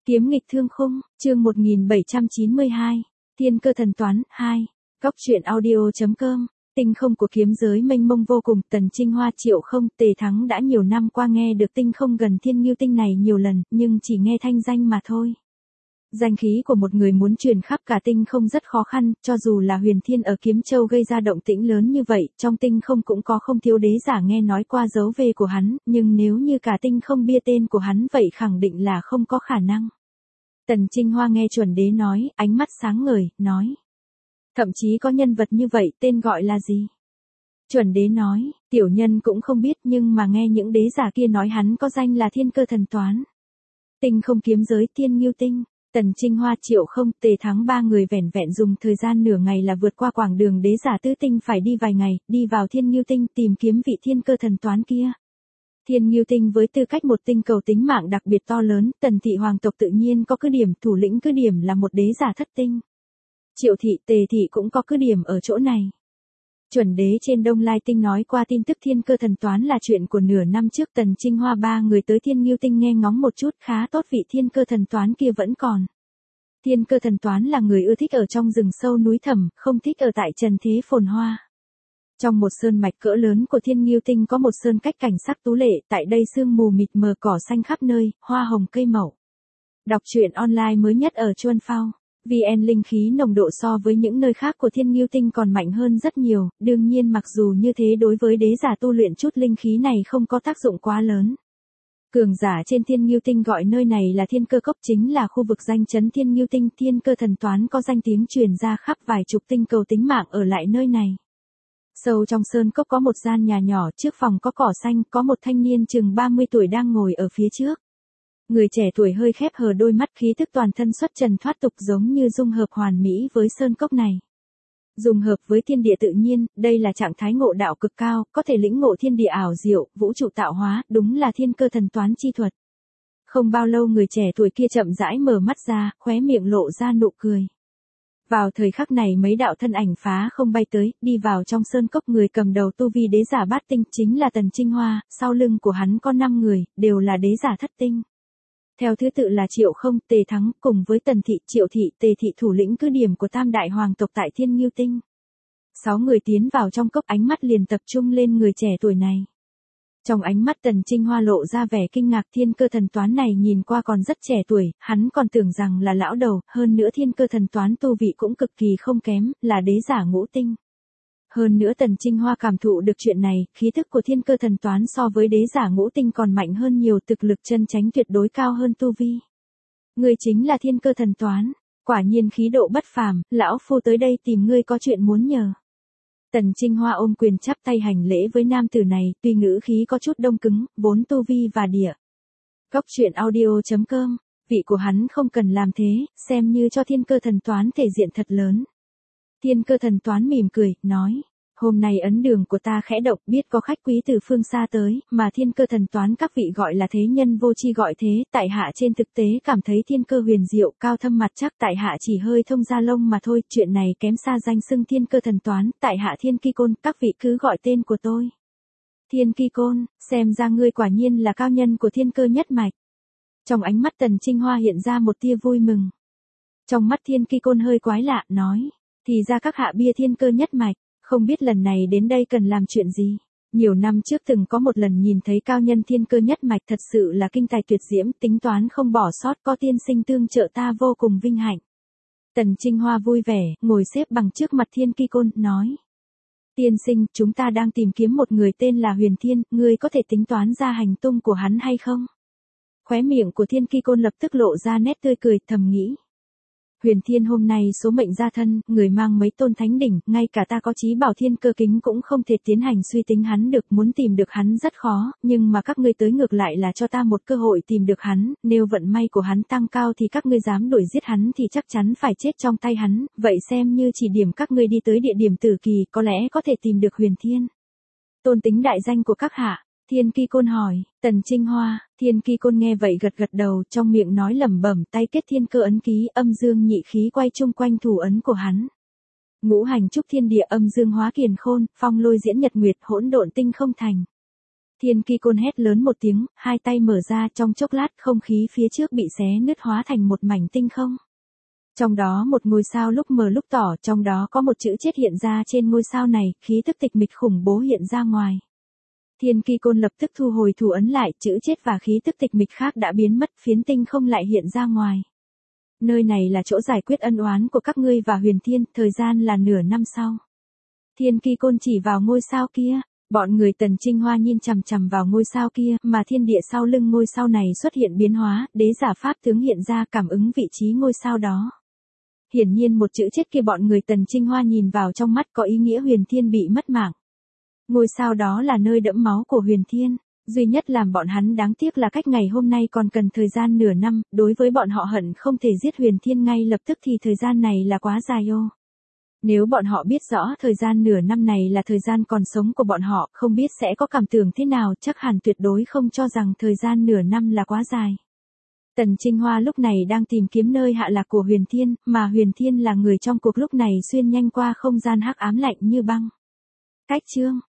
Kiếm nghịch thương khung, chương 1792, Thiên cơ thần toán, 2. Góc truyện audio.com, tinh không của kiếm giới mênh mông vô cùng, Tần Trinh Hoa Triệu Không, Tề Thắng đã nhiều năm qua nghe được tinh không gần Thiên Ngưu Tinh này nhiều lần, nhưng chỉ nghe thanh danh mà thôi. Danh khí của một người muốn truyền khắp cả tinh không rất khó khăn, cho dù là Huyền Thiên ở Kiếm Châu gây ra động tĩnh lớn như vậy, trong tinh không cũng có không thiếu đế giả nghe nói qua dấu về của hắn, nhưng nếu như cả tinh không bia tên của hắn vậy khẳng định là không có khả năng. Tần Trinh Hoa nghe chuẩn đế nói, ánh mắt sáng ngời, nói. Thậm chí có nhân vật như vậy, tên gọi là gì? Chuẩn đế nói, tiểu nhân cũng không biết nhưng mà nghe những đế giả kia nói hắn có danh là Thiên Cơ Thần Toán. Tinh không kiếm giới Thiên Ngưu Tinh, Tần Trinh Hoa Triệu Không, Tề Thắng ba người vẻn vẹn dùng thời gian nửa ngày là vượt qua quãng đường đế giả tứ tinh phải đi vài ngày, đi vào Thiên Ngưu Tinh tìm kiếm vị Thiên Cơ Thần Toán kia. Thiên Ngưu Tinh với tư cách một tinh cầu tính mạng đặc biệt to lớn, Tần thị hoàng tộc tự nhiên có cứ điểm, thủ lĩnh cứ điểm là một đế giả thất tinh. Triệu thị, Tề thị cũng có cứ điểm ở chỗ này. Chuẩn đế trên Đông Lai Tinh nói qua tin tức Thiên Cơ Thần Toán là chuyện của nửa năm trước. Tần Trinh Hoa ba người tới Thiên Ngưu Tinh nghe ngóng một chút, khá tốt, vị Thiên Cơ Thần Toán kia vẫn còn. Thiên Cơ Thần Toán là người ưa thích ở trong rừng sâu núi thẳm, không thích ở tại trần thế phồn hoa. Trong một sơn mạch cỡ lớn của Thiên Ngưu Tinh có một sơn cách cảnh sắc tú lệ, tại đây sương mù mịt mờ, cỏ xanh khắp nơi, hoa hồng cây mẩu. Đọc truyện online mới nhất ở Chuan Phao. VN linh khí nồng độ so với những nơi khác của Thiên Ngưu Tinh còn mạnh hơn rất nhiều, đương nhiên mặc dù như thế đối với đế giả tu luyện chút linh khí này không có tác dụng quá lớn. Cường giả trên Thiên Ngưu Tinh gọi nơi này là Thiên Cơ Cốc, chính là khu vực danh chấn Thiên Ngưu Tinh. Thiên Cơ Thần Toán có danh tiếng truyền ra khắp vài chục tinh cầu tính mạng ở lại nơi này. Sâu trong sơn cốc có một gian nhà nhỏ, trước phòng có cỏ xanh, có một thanh niên chừng 30 tuổi đang ngồi ở phía trước. Người trẻ tuổi hơi khép hờ đôi mắt, khí tức toàn thân xuất trần thoát tục, giống như dung hợp hoàn mỹ với sơn cốc này. Dung hợp với thiên địa tự nhiên, đây là trạng thái ngộ đạo cực cao, có thể lĩnh ngộ thiên địa ảo diệu, vũ trụ tạo hóa, đúng là Thiên Cơ Thần Toán chi thuật. Không bao lâu người trẻ tuổi kia chậm rãi mở mắt ra, khóe miệng lộ ra nụ cười. Vào thời khắc này mấy đạo thân ảnh phá không bay tới, đi vào trong sơn cốc. Người cầm đầu tu vi đế giả bát tinh chính là Tần Trinh Hoa, sau lưng của hắn có 5 người, đều là đế giả thất tinh. Theo thứ tự là Triệu Không, Tề Thắng, cùng với Tần thị, Triệu thị, Tề thị, thủ lĩnh cứ điểm của tam đại hoàng tộc tại Thiên Ngưu Tinh. 6 người tiến vào trong cốc, ánh mắt liền tập trung lên người trẻ tuổi này. Trong ánh mắt Tần Trinh Hoa lộ ra vẻ kinh ngạc, Thiên Cơ Thần Toán này nhìn qua còn rất trẻ tuổi, hắn còn tưởng rằng là lão đầu, hơn nữa Thiên Cơ Thần Toán tu vị cũng cực kỳ không kém, là đế giả ngũ tinh. Hơn nữa Tần Trinh Hoa cảm thụ được chuyện này, khí thức của Thiên Cơ Thần Toán so với đế giả ngũ tinh còn mạnh hơn nhiều, thực lực chân chánh tuyệt đối cao hơn tu vi. Ngươi chính là Thiên Cơ Thần Toán, quả nhiên khí độ bất phàm, lão phu tới đây tìm ngươi có chuyện muốn nhờ. Tần Trinh Hoa ôm quyền chắp tay hành lễ với nam tử này, tuy ngữ khí có chút đông cứng, vốn tu vi và địa. Góc truyện audio.com, vị của hắn không cần làm thế, xem như cho Thiên Cơ Thần Toán thể diện thật lớn. Thiên Cơ Thần Toán mỉm cười, nói, hôm nay ấn đường của ta khẽ động, biết có khách quý từ phương xa tới, mà Thiên Cơ Thần Toán các vị gọi là thế nhân vô tri gọi thế, tại hạ trên thực tế cảm thấy thiên cơ huyền diệu, cao thâm mặt chắc, tại hạ chỉ hơi thông gia lông mà thôi, chuyện này kém xa danh xưng Thiên Cơ Thần Toán, tại hạ Thiên Ki Côn, các vị cứ gọi tên của tôi. Thiên Ki Côn, xem ra ngươi quả nhiên là cao nhân của thiên cơ nhất mạch. Trong ánh mắt Tần Trinh Hoa hiện ra một tia vui mừng. Trong mắt Thiên Ki Côn hơi quái lạ, nói, thì ra các hạ bia thiên cơ nhất mạch. Không biết lần này đến đây cần làm chuyện gì? Nhiều năm trước từng có một lần nhìn thấy cao nhân Thiên Cơ nhất mạch, thật sự là kinh tài tuyệt diễm, tính toán không bỏ sót, có tiên sinh tương trợ ta vô cùng vinh hạnh. Tần Trinh Hoa vui vẻ, ngồi xếp bằng trước mặt Thiên Ki Côn, nói. Tiên sinh, chúng ta đang tìm kiếm một người tên là Huyền Thiên, ngươi có thể tính toán ra hành tung của hắn hay không? Khóe miệng của Thiên Ki Côn lập tức lộ ra nét tươi cười, thầm nghĩ. Huyền Thiên hôm nay số mệnh gia thân, người mang mấy tôn thánh đỉnh, ngay cả ta có chí bảo Thiên Cơ Kính cũng không thể tiến hành suy tính hắn được, muốn tìm được hắn rất khó, nhưng mà các ngươi tới ngược lại là cho ta một cơ hội tìm được hắn, nếu vận may của hắn tăng cao thì các ngươi dám đuổi giết hắn thì chắc chắn phải chết trong tay hắn, vậy xem như chỉ điểm các ngươi đi tới địa điểm tử kỳ, có lẽ có thể tìm được Huyền Thiên. Tôn tính đại danh của các hạ. Thiên Ki Côn hỏi, Tần Trinh Hoa, Thiên Ki Côn nghe vậy gật gật đầu, trong miệng nói lẩm bẩm, tay kết thiên cơ ấn ký, âm dương nhị khí quay chung quanh thủ ấn của hắn. Ngũ hành trúc thiên địa, âm dương hóa kiền khôn, phong lôi diễn nhật nguyệt, hỗn độn tinh không thành. Thiên Ki Côn hét lớn một tiếng, hai tay mở ra, trong chốc lát không khí phía trước bị xé nứt hóa thành một mảnh tinh không. Trong đó một ngôi sao lúc mờ lúc tỏ, trong đó có một chữ chết hiện ra trên ngôi sao này, khí tức tịch mịch khủng bố hiện ra ngoài. Thiên Ki Côn lập tức thu hồi thủ ấn lại, chữ chết và khí tức tịch mịch khác đã biến mất, phiến tinh không lại hiện ra ngoài. Nơi này là chỗ giải quyết ân oán của các ngươi và Huyền Thiên, thời gian là nửa năm sau. Thiên Ki Côn chỉ vào ngôi sao kia, bọn người Tần Trinh Hoa nhìn chằm chằm vào ngôi sao kia, mà thiên địa sau lưng ngôi sao này xuất hiện biến hóa, đế giả pháp tướng hiện ra cảm ứng vị trí ngôi sao đó. Hiển nhiên một chữ chết kia bọn người Tần Trinh Hoa nhìn vào trong mắt có ý nghĩa Huyền Thiên bị mất mạng. Ngôi sao đó là nơi đẫm máu của Huyền Thiên, duy nhất làm bọn hắn đáng tiếc là cách ngày hôm nay còn cần thời gian nửa năm, đối với bọn họ hận không thể giết Huyền Thiên ngay lập tức thì thời gian này là quá dài ô. Nếu bọn họ biết rõ thời gian nửa năm này là thời gian còn sống của bọn họ, không biết sẽ có cảm tưởng thế nào, chắc hẳn tuyệt đối không cho rằng thời gian nửa năm là quá dài. Tần Trinh Hoa lúc này đang tìm kiếm nơi hạ lạc của Huyền Thiên, mà Huyền Thiên là người trong cuộc lúc này xuyên nhanh qua không gian hắc ám lạnh như băng. Cách chương